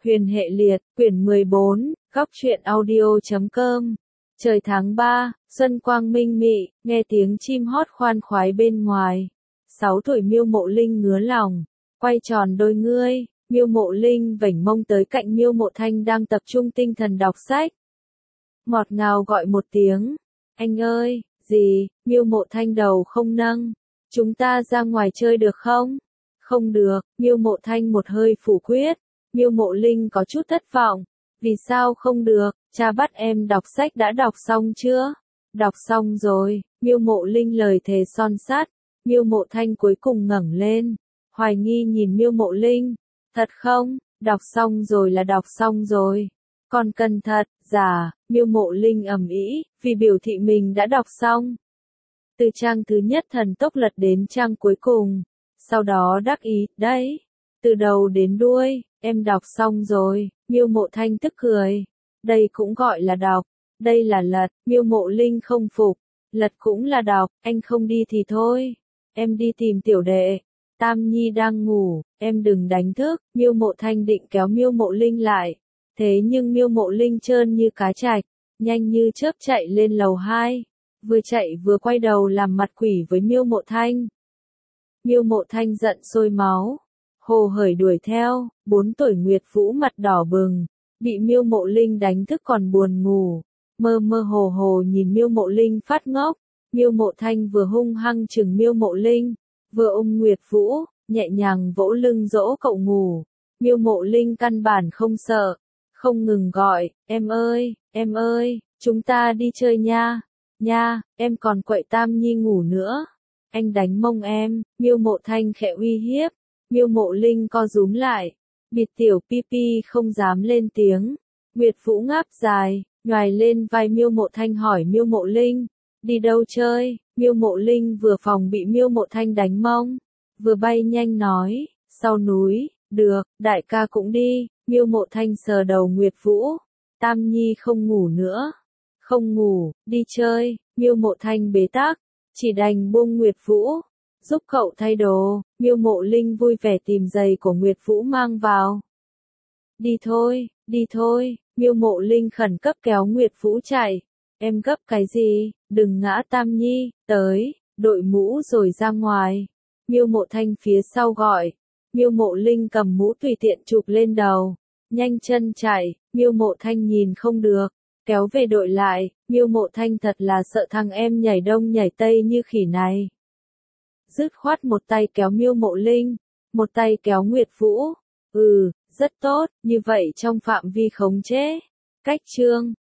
Huyền hệ liệt, quyển 14, góc truyện audio.com. Trời tháng 3, xuân quang minh mị, nghe tiếng chim hót khoan khoái bên ngoài. 6 tuổi Miêu Mộ Linh ngứa lòng, quay tròn đôi ngươi, Miêu Mộ Linh vểnh mông tới cạnh Miêu Mộ Thanh đang tập trung tinh thần đọc sách. Ngọt ngào gọi một tiếng, anh ơi, gì, Miêu Mộ Thanh đầu không nâng, chúng ta ra ngoài chơi được không? Không được, Miêu Mộ Thanh một hơi phủ quyết. Miêu Mộ Linh có chút thất vọng, vì sao không được, cha bắt em đọc sách đã đọc xong chưa? Đọc xong rồi, Miêu Mộ Linh lời thề son sắt. Miêu Mộ Thanh cuối cùng ngẩng lên, hoài nghi nhìn Miêu Mộ Linh, thật không, đọc xong rồi là đọc xong rồi, còn cần thật, giả, Miêu Mộ Linh ầm ĩ, vì biểu thị mình đã đọc xong. Từ trang thứ nhất thần tốc lật đến trang cuối cùng, sau đó đắc ý, đấy, từ đầu đến đuôi, em đọc xong rồi, Miêu Mộ Thanh tức cười, đây cũng gọi là đọc, đây là lật, Miêu Mộ Linh không phục, lật cũng là đọc, anh không đi thì thôi, em đi tìm tiểu đệ, Tam Nhi đang ngủ, em đừng đánh thức, Miêu Mộ Thanh định kéo Miêu Mộ Linh lại, thế nhưng Miêu Mộ Linh trơn như cá trạch, nhanh như chớp chạy lên lầu 2, vừa chạy vừa quay đầu làm mặt quỷ với Miêu Mộ Thanh. Miêu Mộ Thanh giận sôi máu, hồ hởi đuổi theo, 4 tuổi Nguyệt Vũ mặt đỏ bừng, bị Miêu Mộ Linh đánh thức còn buồn ngủ, mơ mơ hồ hồ nhìn Miêu Mộ Linh phát ngốc. Miêu Mộ Thanh vừa hung hăng chừng Miêu Mộ Linh, vừa ôm Nguyệt Vũ, nhẹ nhàng vỗ lưng dỗ cậu ngủ. Miêu Mộ Linh căn bản không sợ, không ngừng gọi, em ơi, chúng ta đi chơi nha, nha, em còn quậy Tam Nhi ngủ nữa. Anh đánh mông em, Miêu Mộ Thanh khẽ uy hiếp. Miêu Mộ Linh co rúm lại, bịt tiểu pipi không dám lên tiếng. Nguyệt Vũ ngáp dài, nhoài lên vai Miêu Mộ Thanh hỏi Miêu Mộ Linh, đi đâu chơi? Miêu Mộ Linh vừa phòng bị Miêu Mộ Thanh đánh mông, vừa bay nhanh nói, sau núi, được, đại ca cũng đi. Miêu Mộ Thanh sờ đầu Nguyệt Vũ, Tam Nhi không ngủ nữa, không ngủ, đi chơi. Miêu Mộ Thanh bế tắc, chỉ đành buông Nguyệt Vũ, giúp cậu thay đồ. Miêu Mộ Linh vui vẻ tìm giày của Nguyệt Vũ mang vào. Đi thôi, Miêu Mộ Linh khẩn cấp kéo Nguyệt Vũ chạy. Em gấp cái gì, đừng ngã Tam Nhi, tới, đội mũ rồi ra ngoài. Miêu Mộ Thanh phía sau gọi. Miêu Mộ Linh cầm mũ tùy tiện chụp lên đầu, nhanh chân chạy. Miêu Mộ Thanh nhìn không được, kéo về đội lại. Miêu Mộ Thanh thật là sợ thằng em nhảy đông nhảy tây như khỉ này. Dứt khoát một tay kéo Miêu Mộ Linh, một tay kéo Nguyệt Vũ. Rất tốt, như vậy trong phạm vi khống chế. Cách chương